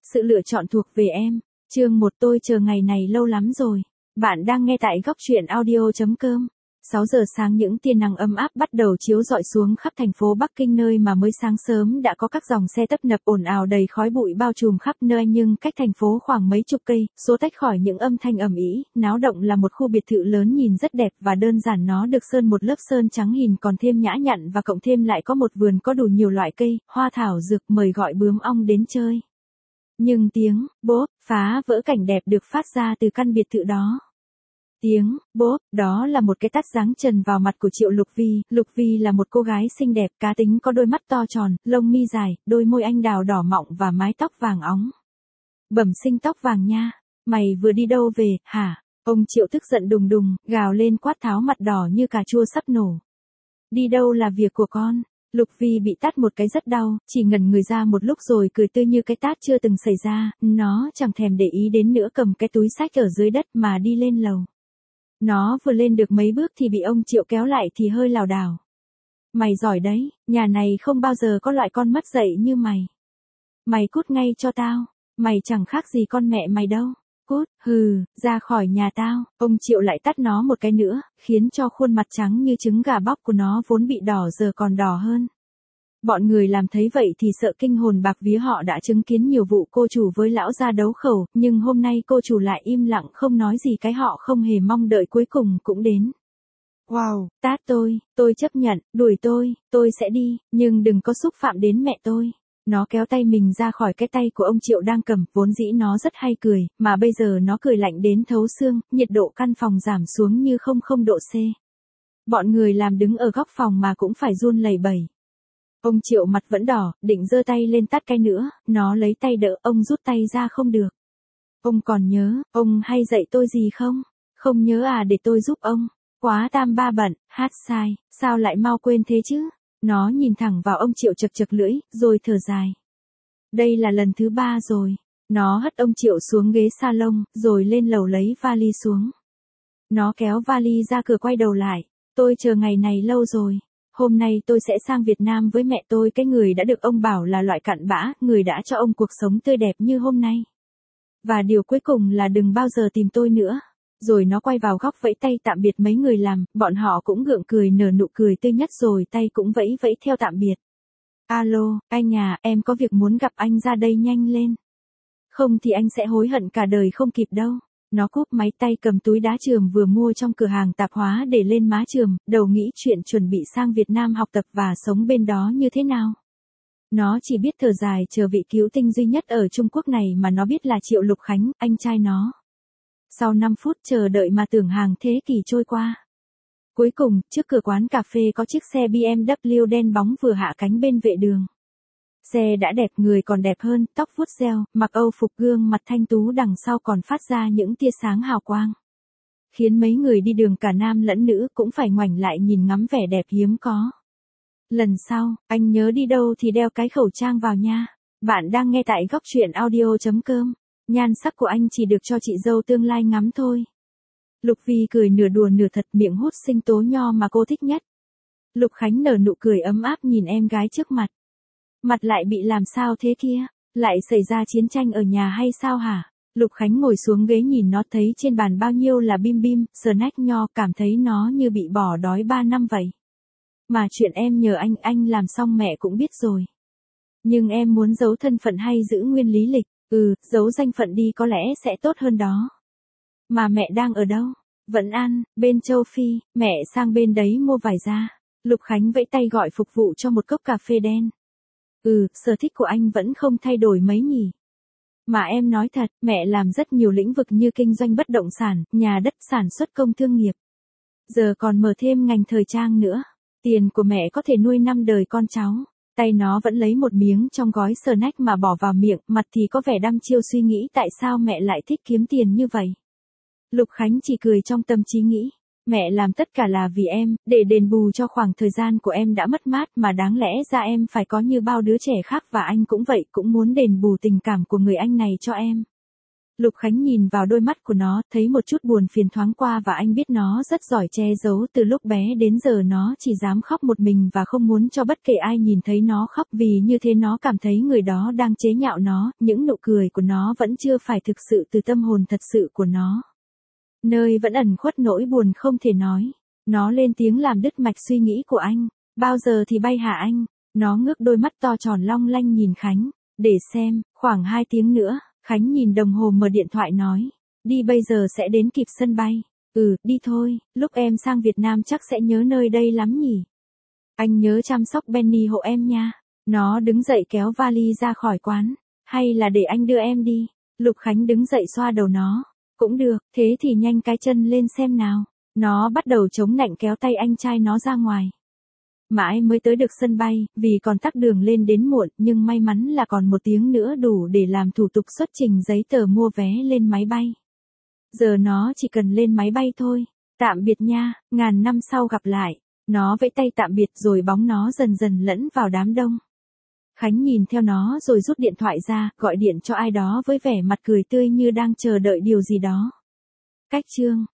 Sự lựa chọn thuộc về em. Chương 1 tôi chờ ngày này lâu lắm rồi. Bạn đang nghe tại góc truyện audio.com. 6 giờ sáng những tia nắng ấm áp bắt đầu chiếu rọi xuống khắp thành phố Bắc Kinh nơi mà mới sáng sớm đã có các dòng xe tấp nập ồn ào đầy khói bụi bao trùm khắp nơi nhưng cách thành phố khoảng mấy chục cây, số tách khỏi những âm thanh ầm ĩ, náo động là một khu biệt thự lớn nhìn rất đẹp và đơn giản nó được sơn một lớp sơn trắng hình còn thêm nhã nhặn và cộng thêm lại có một vườn có đủ nhiều loại cây, hoa thảo dược mời gọi bướm ong đến chơi. Nhưng tiếng bốp phá vỡ cảnh đẹp được phát ra từ căn biệt thự đó. Tiếng bốp, đó là một cái tát giáng trần vào mặt của Triệu Lục Vi. Lục Vi là một cô gái xinh đẹp, cá tính có đôi mắt to tròn, lông mi dài, đôi môi anh đào đỏ mọng và mái tóc vàng óng. Bẩm sinh tóc vàng nha, mày vừa đi đâu về, hả? Ông Triệu tức giận đùng đùng, gào lên quát tháo mặt đỏ như cà chua sắp nổ. Đi đâu là việc của con. Lục Vi bị tát một cái rất đau, chỉ ngẩn người ra một lúc rồi cười tươi như cái tát chưa từng xảy ra, nó chẳng thèm để ý đến nữa cầm cái túi xách ở dưới đất mà đi lên lầu. Nó vừa lên được mấy bước thì bị ông Triệu kéo lại thì hơi lảo đảo. Mày giỏi đấy, nhà này không bao giờ có loại con mất dạy như mày. Mày cút ngay cho tao, mày chẳng khác gì con mẹ mày đâu. Cút, hừ, ra khỏi nhà tao. Ông Triệu lại tát nó một cái nữa, khiến cho khuôn mặt trắng như trứng gà bóc của nó vốn bị đỏ giờ còn đỏ hơn. Bọn người làm thấy vậy thì sợ kinh hồn bạc vía, họ đã chứng kiến nhiều vụ cô chủ với lão gia đấu khẩu, nhưng hôm nay cô chủ lại im lặng không nói gì, cái họ không hề mong đợi cuối cùng cũng đến. Wow, tát tôi chấp nhận, đuổi tôi sẽ đi, nhưng đừng có xúc phạm đến mẹ tôi. Nó kéo tay mình ra khỏi cái tay của ông Triệu đang cầm, vốn dĩ nó rất hay cười, mà bây giờ nó cười lạnh đến thấu xương, nhiệt độ căn phòng giảm xuống như 00 độ C. Bọn người làm đứng ở góc phòng mà cũng phải run lẩy bẩy. Ông Triệu mặt vẫn đỏ, định giơ tay lên tát cái nữa, nó lấy tay đỡ, ông rút tay ra không được. Ông còn nhớ, ông hay dạy tôi gì không? Không nhớ à, để tôi giúp ông. Quá tam ba bận, hát sai, sao lại mau quên thế chứ? Nó nhìn thẳng vào ông Triệu chật chật lưỡi, rồi thở dài. Đây là lần thứ 3 rồi. Nó hất ông Triệu xuống ghế salon, rồi lên lầu lấy vali xuống. Nó kéo vali ra cửa quay đầu lại. Tôi chờ ngày này lâu rồi. Hôm nay tôi sẽ sang Việt Nam với mẹ tôi, cái người đã được ông bảo là loại cặn bã, người đã cho ông cuộc sống tươi đẹp như hôm nay. Và điều cuối cùng là đừng bao giờ tìm tôi nữa. Rồi nó quay vào góc vẫy tay tạm biệt mấy người làm, bọn họ cũng gượng cười nở nụ cười tươi nhất rồi tay cũng vẫy vẫy theo tạm biệt. Alo, anh à, em có việc muốn gặp anh, ra đây nhanh lên. Không thì anh sẽ hối hận cả đời không kịp đâu. Nó cúp máy, tay cầm túi đá trường vừa mua trong cửa hàng tạp hóa để lên má trường, đầu nghĩ chuyện chuẩn bị sang Việt Nam học tập và sống bên đó như thế nào. Nó chỉ biết thở dài chờ vị cứu tinh duy nhất ở Trung Quốc này mà nó biết là Triệu Lục Khánh, anh trai nó. Sau 5 phút chờ đợi mà tưởng hàng thế kỷ trôi qua. Cuối cùng, trước cửa quán cà phê có chiếc xe BMW đen bóng vừa hạ cánh bên vệ đường. Xe đã đẹp, người còn đẹp hơn, tóc vuốt gel, mặc Âu phục, gương mặt thanh tú đằng sau còn phát ra những tia sáng hào quang. Khiến mấy người đi đường cả nam lẫn nữ cũng phải ngoảnh lại nhìn ngắm vẻ đẹp hiếm có. Lần sau, anh nhớ đi đâu thì đeo cái khẩu trang vào nha. Bạn đang nghe tại góc truyện audio.com. Nhan sắc của anh chỉ được cho chị dâu tương lai ngắm thôi. Lục Vi cười nửa đùa nửa thật, miệng hút sinh tố nho mà cô thích nhất. Lục Khánh nở nụ cười ấm áp nhìn em gái trước mặt. Mặt lại bị làm sao thế kia? Lại xảy ra chiến tranh ở nhà hay sao hả? Lục Khánh ngồi xuống ghế nhìn nó, thấy trên bàn bao nhiêu là bim bim, snack nho, cảm thấy nó như bị bỏ đói 3 năm vậy. Mà chuyện em nhờ anh làm xong mẹ cũng biết rồi. Nhưng em muốn giấu thân phận hay giữ nguyên lý lịch? Giấu danh phận đi có lẽ sẽ tốt hơn đó. Mà mẹ đang ở đâu? Vẫn ăn, bên châu Phi, mẹ sang bên đấy mua vải ra. Lục Khánh vẫy tay gọi phục vụ cho một cốc cà phê đen. Sở thích của anh vẫn không thay đổi mấy nhỉ? Mà em nói thật, mẹ làm rất nhiều lĩnh vực như kinh doanh bất động sản, nhà đất, sản xuất công thương nghiệp. Giờ còn mở thêm ngành thời trang nữa. Tiền của mẹ có thể nuôi 5 đời con cháu. Tay nó vẫn lấy một miếng trong gói snack mà bỏ vào miệng, mặt thì có vẻ đăm chiêu suy nghĩ tại sao mẹ lại thích kiếm tiền như vậy. Lục Khánh chỉ cười trong tâm trí nghĩ, mẹ làm tất cả là vì em, để đền bù cho khoảng thời gian của em đã mất mát, mà đáng lẽ ra em phải có như bao đứa trẻ khác, và anh cũng vậy, cũng muốn đền bù tình cảm của người anh này cho em. Lục Khánh nhìn vào đôi mắt của nó, thấy một chút buồn phiền thoáng qua và anh biết nó rất giỏi che giấu, từ lúc bé đến giờ nó chỉ dám khóc một mình và không muốn cho bất kể ai nhìn thấy nó khóc, vì như thế nó cảm thấy người đó đang chế nhạo nó, những nụ cười của nó vẫn chưa phải thực sự từ tâm hồn thật sự của nó. Nơi vẫn ẩn khuất nỗi buồn không thể nói. Nó lên tiếng làm đứt mạch suy nghĩ của anh. Bao giờ thì bay hả anh? Nó ngước đôi mắt to tròn long lanh nhìn Khánh. Để xem, khoảng 2 tiếng nữa. Khánh nhìn đồng hồ mở điện thoại nói. Đi bây giờ sẽ đến kịp sân bay. Ừ, đi thôi, lúc em sang Việt Nam chắc sẽ nhớ nơi đây lắm nhỉ. Anh nhớ chăm sóc Benny hộ em nha. Nó đứng dậy kéo vali ra khỏi quán. Hay là để anh đưa em đi. Lục Khánh đứng dậy xoa đầu nó. Cũng được, thế thì nhanh cái chân lên xem nào. Nó bắt đầu chống nạnh kéo tay anh trai nó ra ngoài. Mãi mới tới được sân bay, vì còn tắc đường lên đến muộn, nhưng may mắn là còn 1 tiếng nữa đủ để làm thủ tục xuất trình giấy tờ mua vé lên máy bay. Giờ nó chỉ cần lên máy bay thôi. Tạm biệt nha, ngàn năm sau gặp lại. Nó vẫy tay tạm biệt rồi bóng nó dần dần lẫn vào đám đông. Khánh nhìn theo nó rồi rút điện thoại ra, gọi điện cho ai đó với vẻ mặt cười tươi như đang chờ đợi điều gì đó. Cách chương